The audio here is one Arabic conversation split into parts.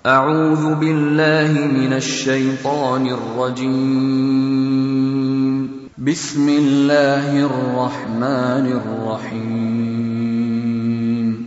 أعوذ بالله من الشيطان الرجيم. بسم الله الرحمن الرحيم.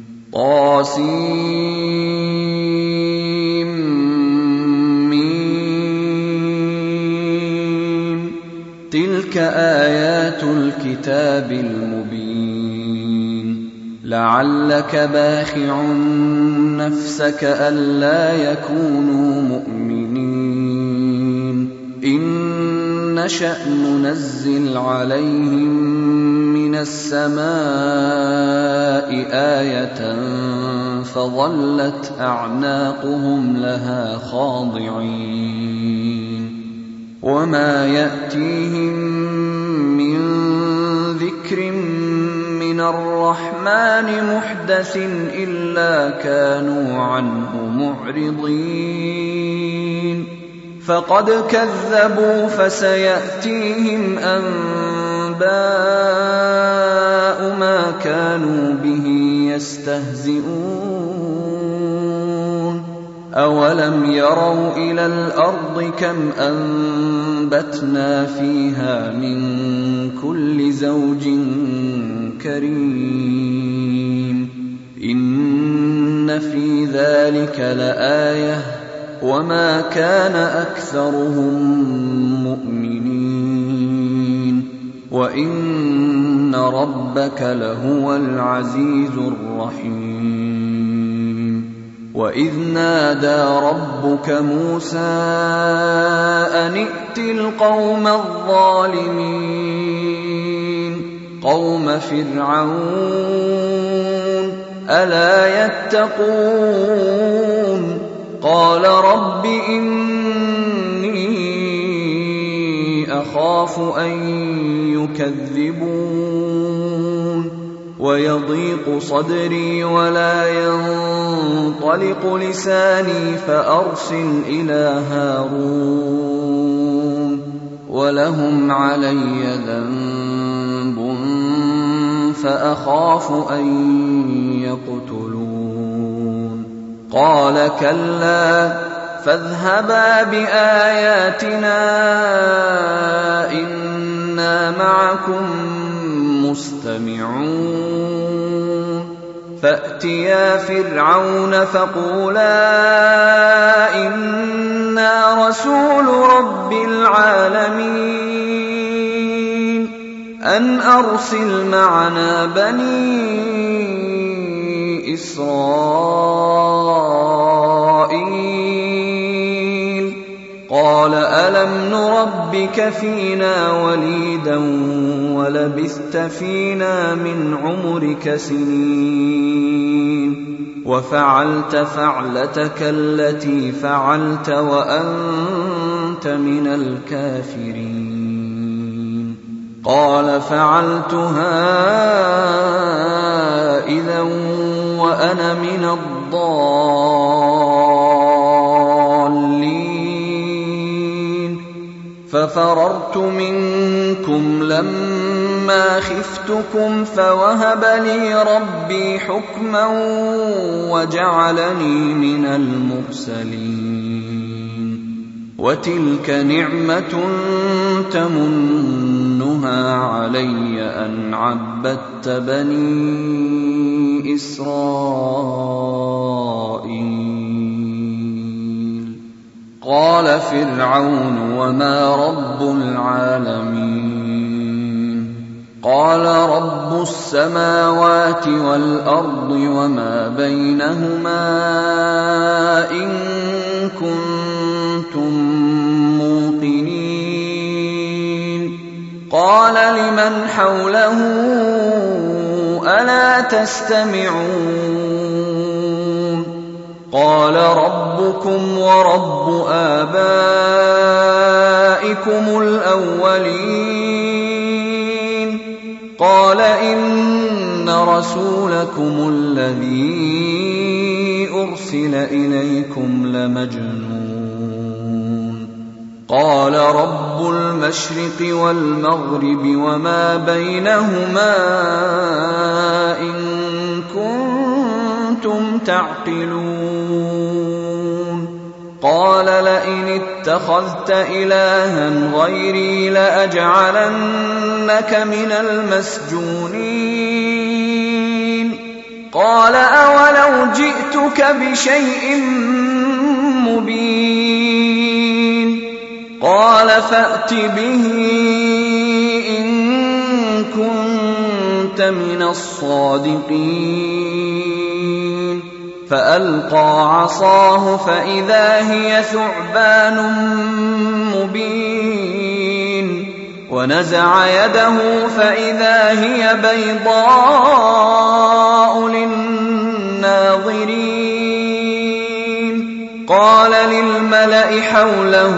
طاسيم. تلك آيات الكتاب المبين. لعلك باخع نفسك ألا يكونوا مؤمنين. إن نشأ ننزل عليهم من السماء آية فظلت أعناقهم لها خاضعين. وما يأتيهم من ذكر من الرحمن محدث إلا كانوا عنه معرضين. فقد كذبوا فسيأتيهم أنباء ما كانوا به يستهزئون. أولم يروا إلى الأرض كم أنبتنا فيها من كل زوج كريم. إن في ذلك لآية وما كان أكثرهم مؤمنين. وإن ربك لهو العزيز الرحيم. وإذ نادى ربك موسى أن ائت القوم الظالمين قوم فرعون ألا يتقون. قال رب إني أخاف أن يكذبون ويضيق صدري ولا ينطلق لساني فأرسل إلى هارون ولهم علي ذنب فأخاف أن يقتلون. قال كلا فاذهبا بآياتنا إنا معكم مستمعون. فأتيا فرعون فقولا إنا رسول رب العالمين أن أرسل معنا بني إسرائيل. قال ألم نربك فينا وليدا ولبثت فينا من عمرك سنين وفعلت فعلتك التي فعلت وأنت من الكافرين. قال فعلتها إذا وأنا من الضالين. ففررت منكم لما خفتكم فوهب لي ربي حكما وجعلني من المرسلين. وتلك نعمة تمنها علي أن عبدت بني إسرائيل. قال فرعون وما رب العالمين. قال رب السماوات والأرض وما بينهما إن كنتم موقنين. قال لمن حوله ألا تستمعون. قال ربكم ورب آبائكم الأولين. قال إن رسولكم الذي أرسل إليكم لمجنون. قال رب المشرق والمغرب وما بينهما إن كنتم تعقلون. اتخذت إلها غيري لأجعلنك من المسجونين قال أولو جئتك بشيء مبين قال فأت به إن كنت من الصادقين فألقى عصاه فإذا هي ثعبان مبين ونزع يده فإذا هي بيضاء للناظرين قال للملأ حوله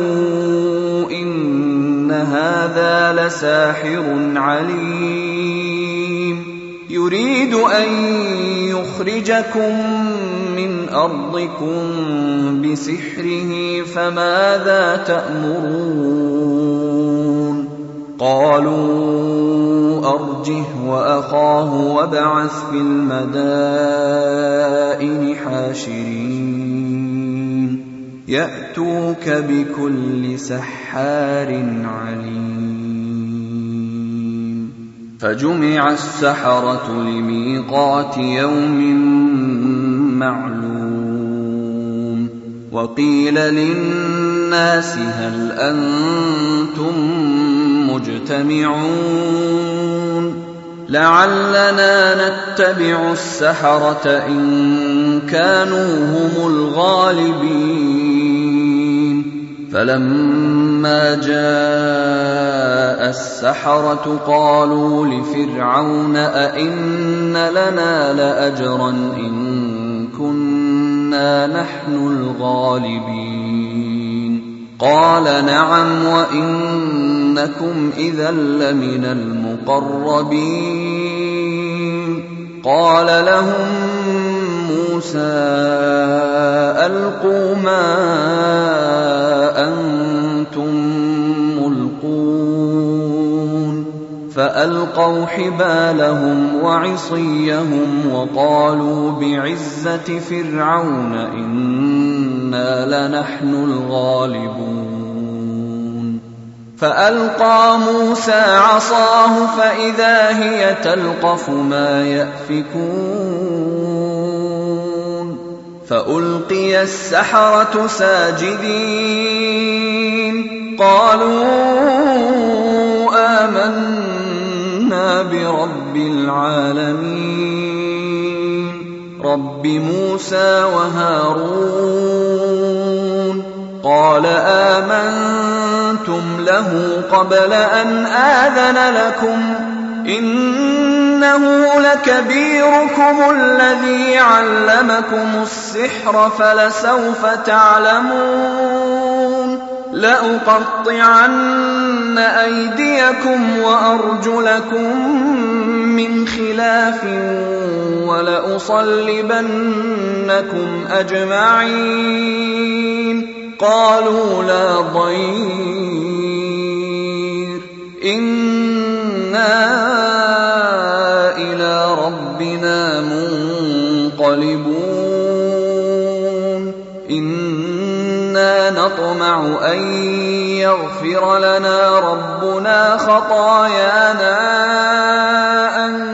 إن هذا لساحر عليم يريد أن يخرجكم من أرضكم بسحره فماذا تأمرون قالوا أرجه وأخاه وابعث في المدائن حاشرين يأتوك بكل سحار عليم فجمع السحرة لميقات يوم معلوم وقيل للناس هل أنتم مجتمعون لعلنا نتبع السحرة إن كانوا هم الغالبين فلما جاء السحرة قالوا لفرعون أئن لنا لأجرا إن كنا نحن الغالبين قال نعم وإنكم إذا لمن المقربين قال لهم موسى ألقوا ما أنتم ملقون فألقوا حبالهم وعصيهم وقالوا بعزة فرعون إنا لنحن الغالبون فألقى موسى عصاه فإذا هي تلقف ما يأفكون فألقي السحرة ساجدين قالوا آمنا برب العالمين رب موسى وهارون قال آمنتم له قبل أن آذن لكم إنه لكبيركم الذي علمكم السحر فلسوف تعلمون لأقطعن أيديكم وأرجلكم من خلاف ولأصلبنكم أجمعين قالوا لا ضير إنا إلى ربنا منقلبون إنا نطمع أن يغفر لنا ربنا خطايانا أن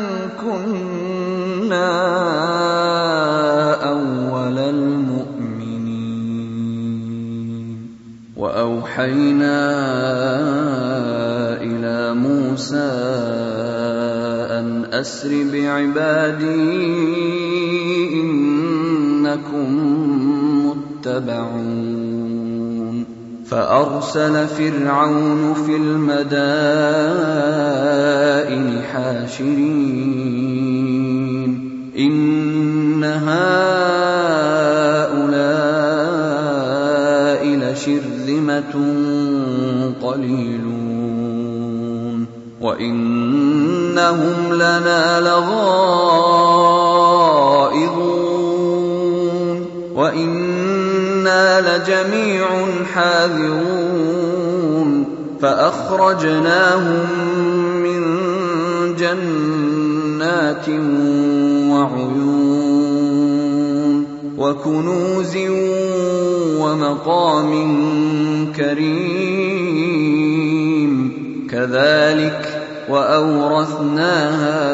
كنا أول المؤمنين وأوحينا إلى موسى أن أسر بعبادي إنكم متبعون فأرسل فرعون في المدائن حاشرين إن هؤلاء لشرذمة قليلون وإنهم لنا لغائظون وإنا لجميع حاذرون فأخرجناهم من جنات وعيون وكنوز ومقام كريم كذلك وأورثناها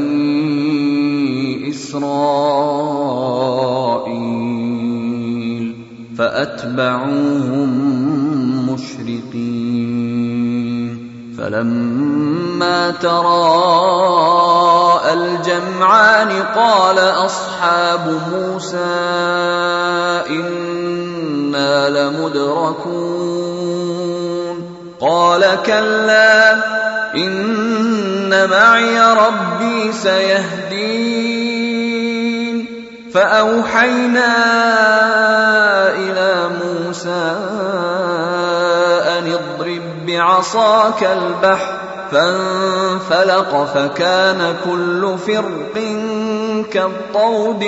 بني إسرائيل فأتبعوهم مشرقين فلما تراءى الجمعان قال أصحاب موسى إنا لمدركون قال كلا إن معي ربي سيهدين فأوحينا إلى موسى أن اضرب بعصاك البحر فانفلق فكان كل فرق كالطود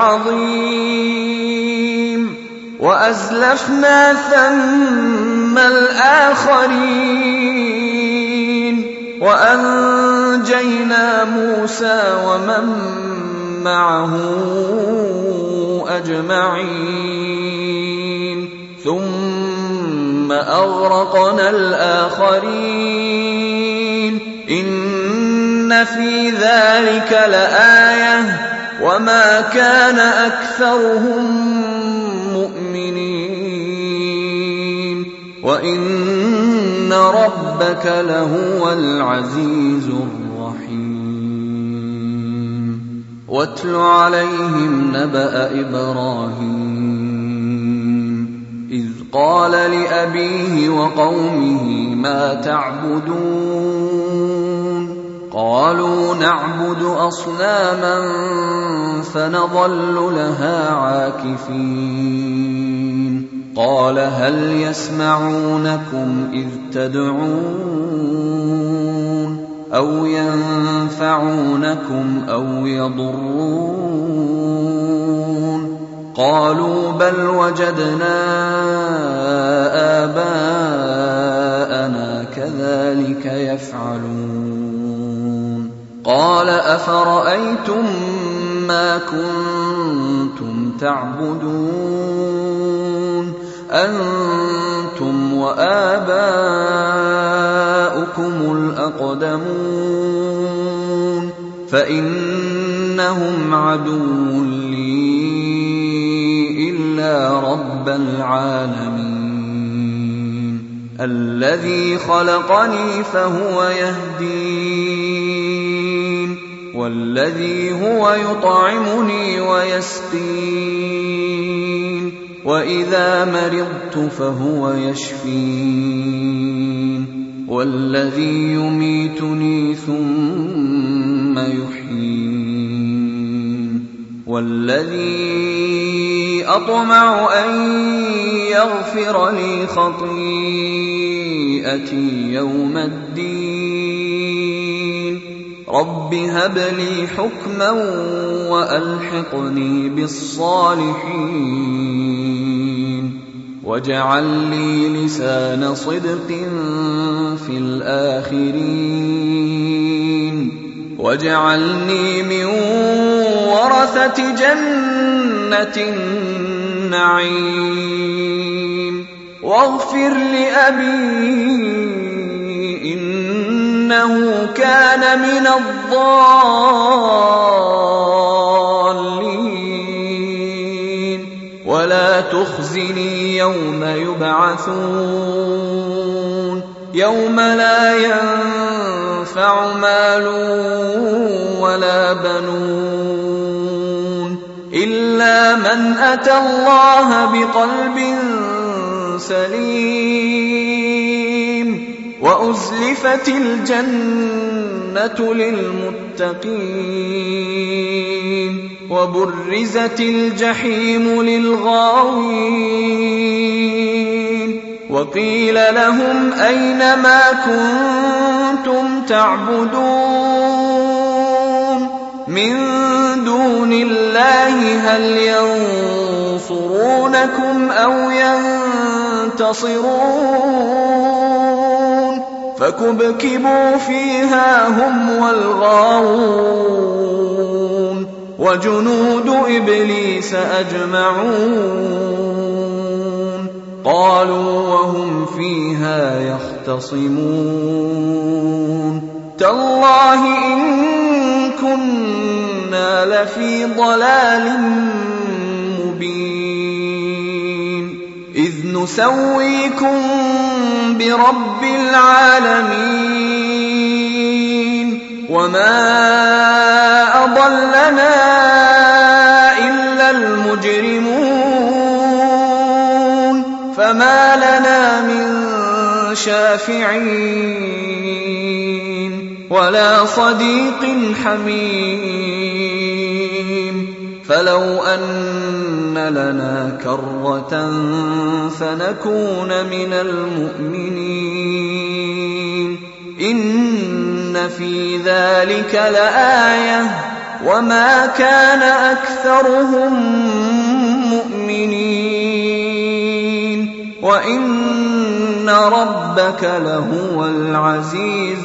العظيم وأزلفنا ثم الآخرين وأنجينا موسى ومن معه أجمعين ثم أغرقنا الآخرين إن في ذلك لآية وما كان أكثرهم مؤمنين وإن ربك لهو العزيز الرحيم واتل عليهم نبأ إبراهيم إذ قال لأبيه وقومه ما تعبدون قالوا نعبد أصناما فنظل لها عاكفين قال هل يسمعونكم إذ تدعون أو ينفعونكم أو يضرون قالوا بل وجدنا آباءنا كذلك يفعلون قال أفرأيتم ما كنتم تعبدون أنتم وآباؤكم الأقدمون فإنهم عدو لي إلا رب العالمين الذي خلقني فهو يهدين والذي هو يطعمني ويسقين وإذا مرضت فهو يشفين والذي يميتني ثم يحيين والذي أطمع أن يغفر لي خطيئتي يوم الدين رب هب لي حكما وألحقني بالصالحين واجعل لي لسان صدق في الآخرين واجعلني من ورثة جنة النعيم واغفر لأبي إنه كان من الضالين ولا تخزني يوم يبعثون يوم لا ينفع مال ولا بنون إلا من أتى الله بقلب سليم وأزلفت الجنة للمتقين وبرزت الجحيم للغاوين وقيل لهم أين ما كنتم تعبدون من دون الله هل ينصرونكم أو ينتصرون فكبكبوا فيها هم والغاوون وجنود إبليس أجمعون قالوا وهم فيها يختصمون تالله إن كنا لفي ضلال مبين إذ نسويكم برب العالمين وما أضلنا إلا المجرمون فما لنا من شافعين ولا صديق حميم فلو أن لنا كرة فنكون من المؤمنين إن في ذلك لآية وما كان أكثرهم مؤمنين وإن ربك لهو العزيز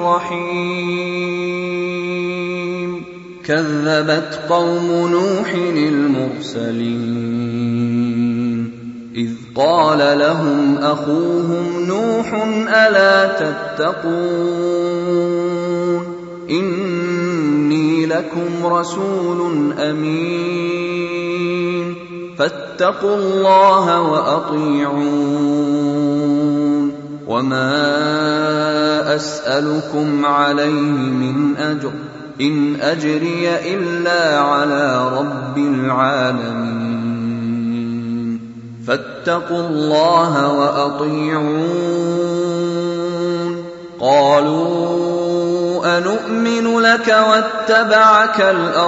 الرحيم كذبت قوم نوح المرسلين إذ قال لهم أخوهم نوح ألا تتقون إني لكم رسول أمين فاتقوا الله وأطيعون وما أسألكم عليه من أجر إن أجري إلا على رب العالمين فاتقوا الله وأطيعون قالوا أنؤمن لك واتبعك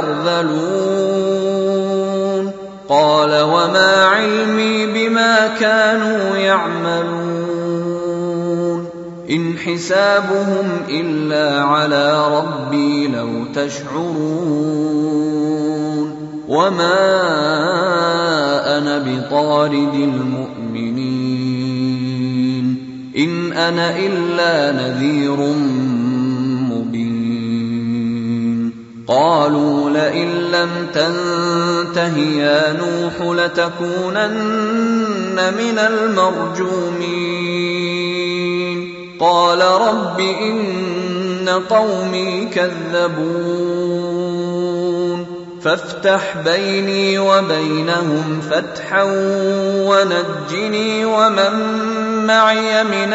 الأرذلون قال وما علمي بما كانوا يعملون إن حسابهم إلا على ربي لو تشعرون وما أنا بطارد المؤمنين إن أنا إلا نذير مبين قالوا لئن لم تنته يا نوح لتكونن من المرجومين قال رب إن قومي كذبون فافتح بيني وبينهم فتحا ونجني ومن معي من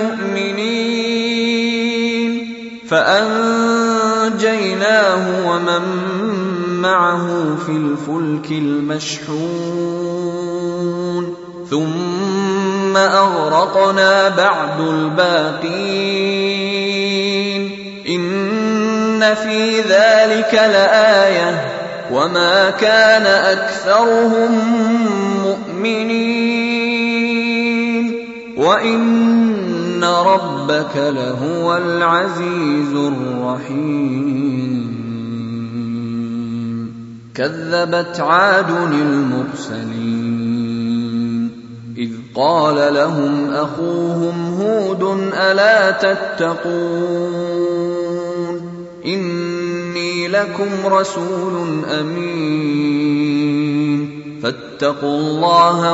المؤمنين فأنجيناه ومن معه في الفلك المشحون ثم أغرقنا بعد الباقين إن في ذلك لآية وما كان أكثرهم مؤمنين وإن ربك لهو العزيز الرحيم كذبت عاد المرسلين إذ قال لهم أخوهم هود ألا تتقون إني لكم رسول أمين فاتقوا الله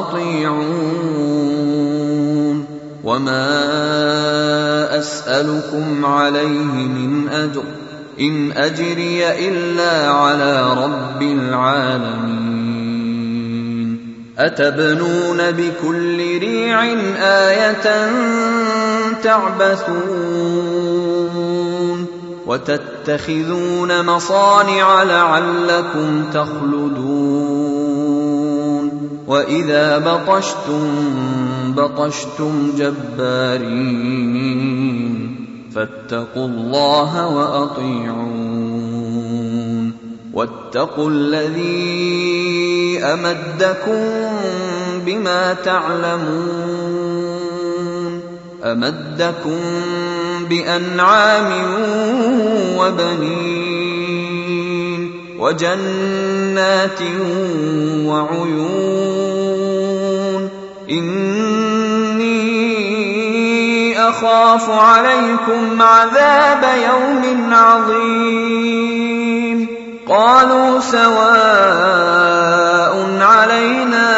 وأطيعون وما أسألكم عليه من أجر إن أجري إلا على رب العالمين أتبنون بكل ريع آية تعبثون وتتخذون مصانع لعلكم تخلدون وإذا بطشتم جبارين فاتقوا الله وأطيعون واتقوا الذي أمدكم بما تعلمون أمدكم بأنعام وبنين وجنات وعيون إني أخاف عليكم عذاب يوم عظيم قالوا سواء علينا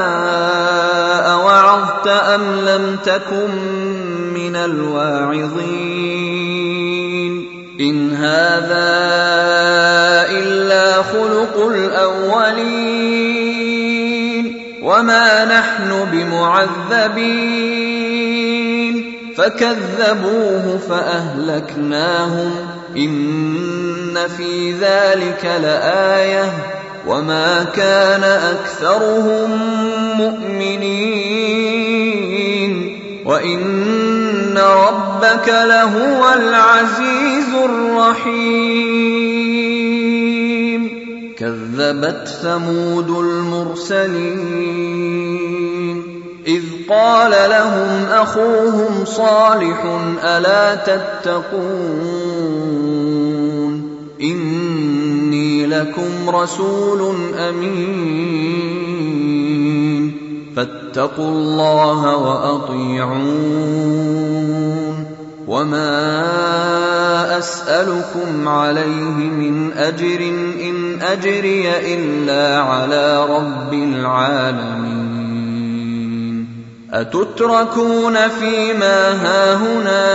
أوعظت أم لم تكن من الواعظين إن هذا إلا خلق الأولين وما نحن بمعذبين فكذبوه فأهلكناهم إن في ذلك لآية وما كان أكثرهم مؤمنين وإن ربك لهو العزيز الرحيم كذبت ثمود المرسلين إذ قال لهم أخوهم صالح ألا تتقون إني لكم رسول أمين فاتقوا الله وأطيعون وما أسألكم عليه من أجر إن أجري إلا على رب العالمين أتتركون فيما هاهنا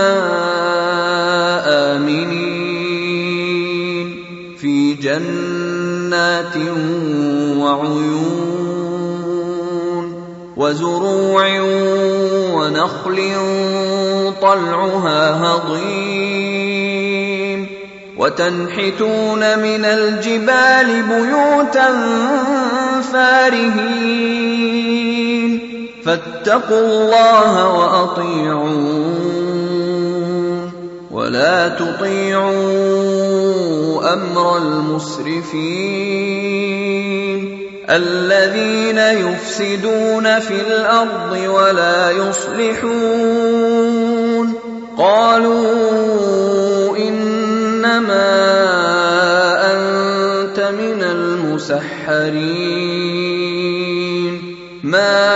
آمنين في جنات وعيون وزروع ونخل طلعها هضيم وتنحتون من الجبال بيوتا فارهين فاتقوا الله وأطيعون ولا تطيعوا أمر المسرفين الذين يفسدون في الأرض ولا يصلحون قالوا إنما أنت من المسحرين ما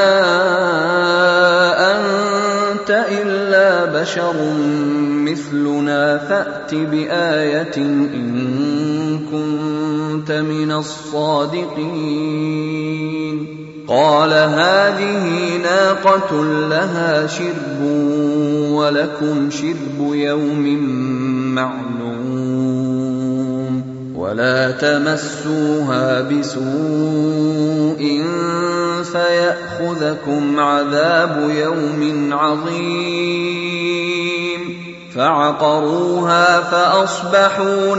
أنت إلا بشر مثلنا فأت بآية إن كنت من الصادقين قال هذه ناقة لها شرب ولكم شرب يوم معلوم ولا تمسوها بسوء فيأخذكم عذاب يوم عظيم فعقروها فأصبحوا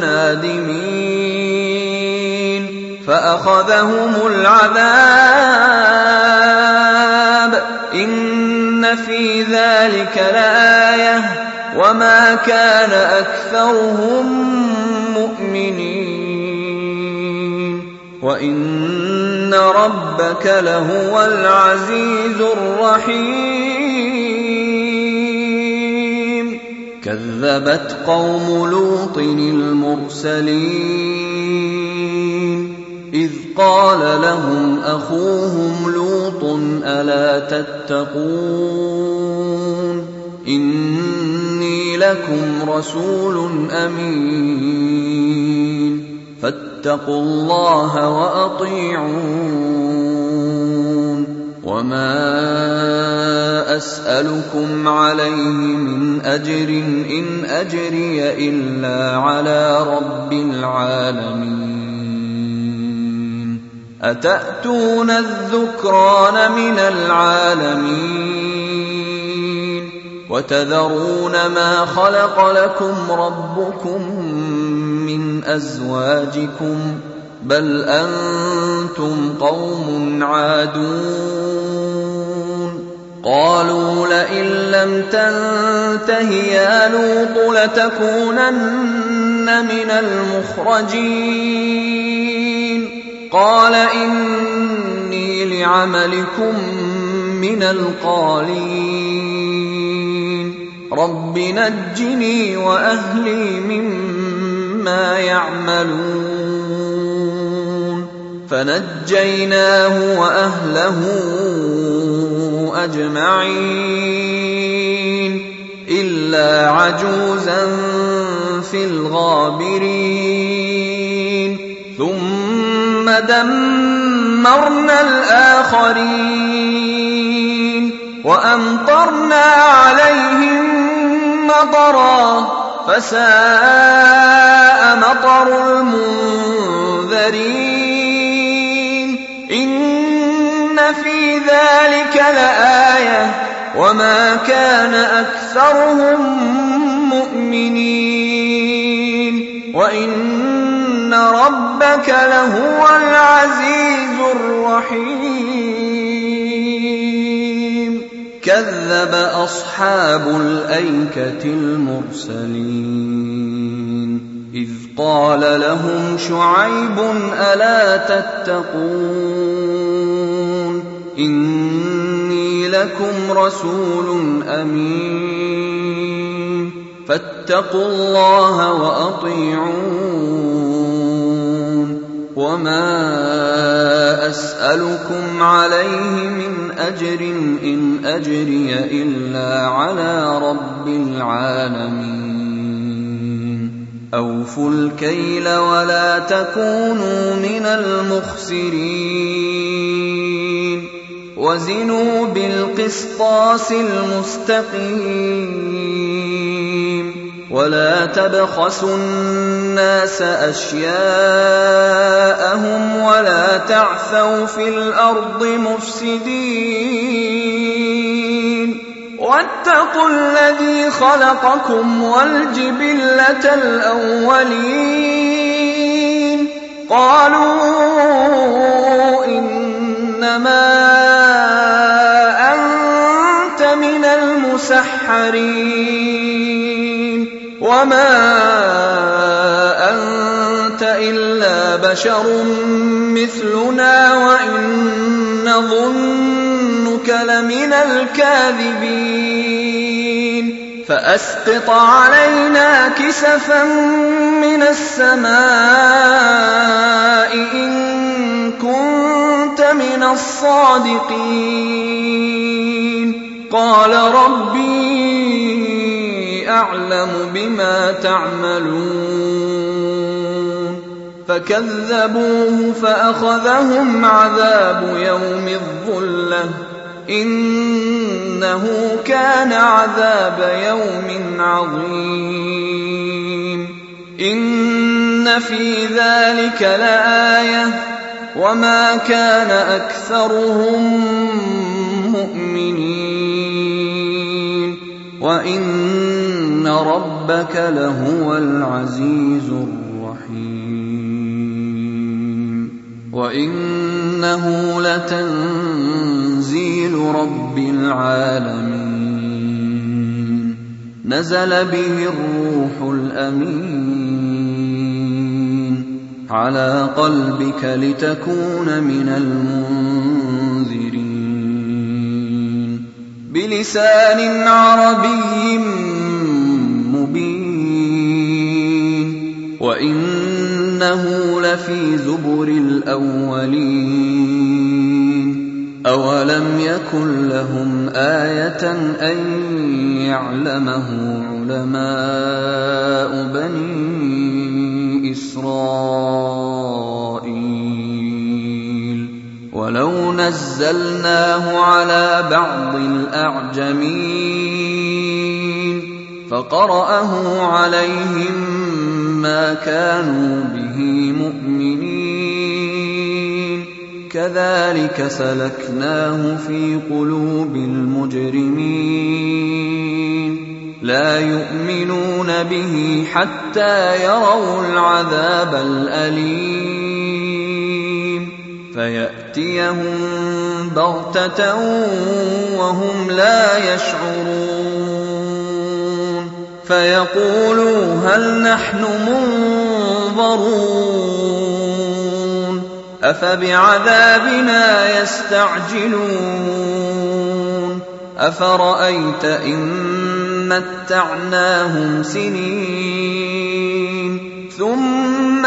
نادمين فأخذهم العذاب إن في ذلك لآية وما كان أكثرهم مؤمنين وإن ربك لهو العزيز الرحيم كذبت قوم لوط المرسلين إذ قال لهم أخوهم لوط ألا تتقون إني لكم رسول أمين فاتقوا الله وأطيعون وما أسألكم عليه من أجر إن أجري إلا على رب العالمين أتأتون الذكران من العالمين وتذرون ما خلق لكم ربكم من أزواجكم بل أنتم قوم عادون قالوا لئن لم تنته يا لوط لتكونن من المخرجين قال إني لعملكم من القالين رب نجني وأهلي مما يعملون فنجيناه وأهله أجمعين إلا عجوزا في الغابرين ثم دمرنا الآخرين وأمطرنا عليهم مطرا فساء مطر المنذرين إن في ذلك لآية وما كان أكثرهم مؤمنين وإن ربك لهو العزيز الرحيم كذب أصحاب الأيكة المرسلين إذ قال لهم شعيب ألا تتقون إني لكم رسول أمين فاتقوا الله وأطيعون وما أسألكم عليه من أجر إن أجري إلا على رب العالمين أوفوا الكيل ولا تكونوا من المخسرين وزنوا بالقسطاس المستقيم ولا تبخسوا الناس أشياءهم ولا تعثوا في الأرض مفسدين واتقوا الذي خلقكم والجبلة الأولين قالوا إنما أنت من المسحرين وما أنت إلا بشر مثلنا وإن نظنك لمن الكاذبين فأسقط علينا كسفا من السماء إن كنت من الصادقين قال ربي أعلم بما تعملون فكذبوه فأخذهم عذاب يوم الظلة إنه كان عذاب يوم عظيم إن في ذلك لآية وما كان أكثرهم مؤمنين وإن ربك لهو العزيز الرحيم وإنه لتنزيل رب العالمين نزل به الروح الأمين على قلبك لتكون من المنذرين بلسان عربي مبين وإنه لفي زبر الأولين أولم يكن لهم آية أن يعلمه علماء بني إسرائيل ولو نزلناه على بعض الأعجمين فقرأه عليهم ما كانوا به مؤمنين كذلك سلكناه في قلوب المجرمين لا يؤمنون به حتى يروا العذاب الأليم فيأتيهم بغتة وهم لا يشعرون فيقولوا هل نحن منظرون أفبعذابنا يستعجلون أفرأيت إن متعناهم سنين ثم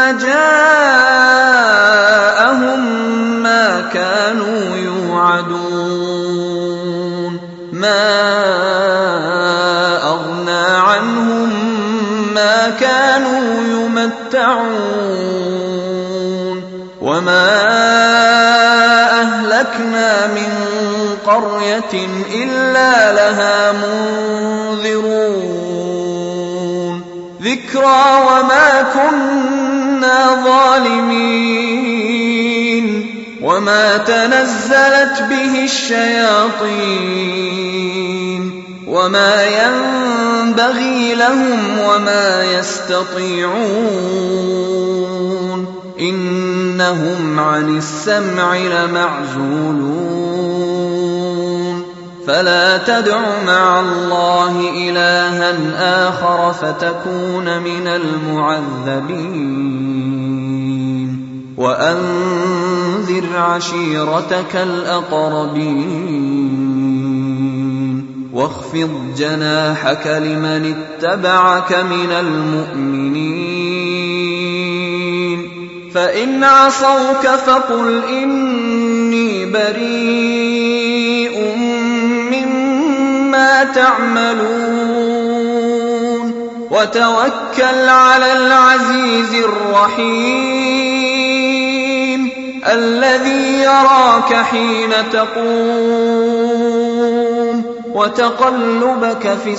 جاءهم ما كانوا يوعدون ما أغنى عنهم ما كانوا يمتعون وما أهلكنا من قرية إلا لها منذرون ذكرى وما كنا ظالمين وما تنزلت به الشياطين وما ينبغي لهم وما يستطيعون إنهم عن السمع لمعزولون فلا تدع مع الله إلها آخر فتكون من المعذبين وأنذر عشيرتك الأقربين واخفض جناحك لمن اتبعك من المؤمنين فإن عصوك فقل إني بريء مما تعملون وتوكل على العزيز الرحيم الذي يراك حين تقوم وتقلبك في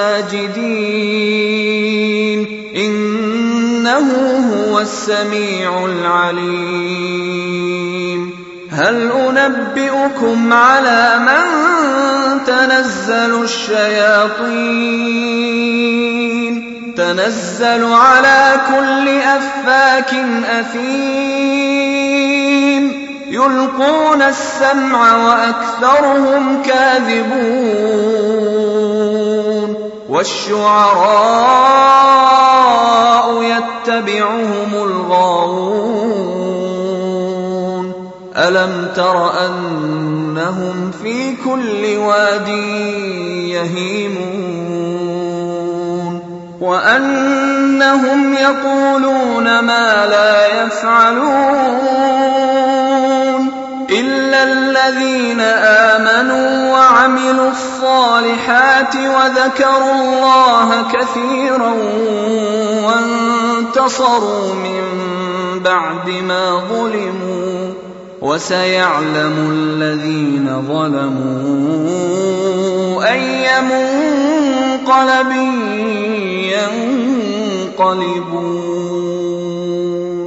الساجدين إنه هو السميع العليم هل أنبئكم على من تنزل الشياطين تنزل على كل أفاك أثيم يلقون السمع وأكثرهم كاذبون والشعراء يتبعهم الغاوون ألم تر أنهم في كل واد يهيمون وأنهم يقولون ما لا يفعلون إلا الذين آمنوا وعملوا الصالحات وذكروا الله كثيرا وانتصروا من بعد ما ظلموا وسيعلم الذين ظلموا أي منقلب ينقلبون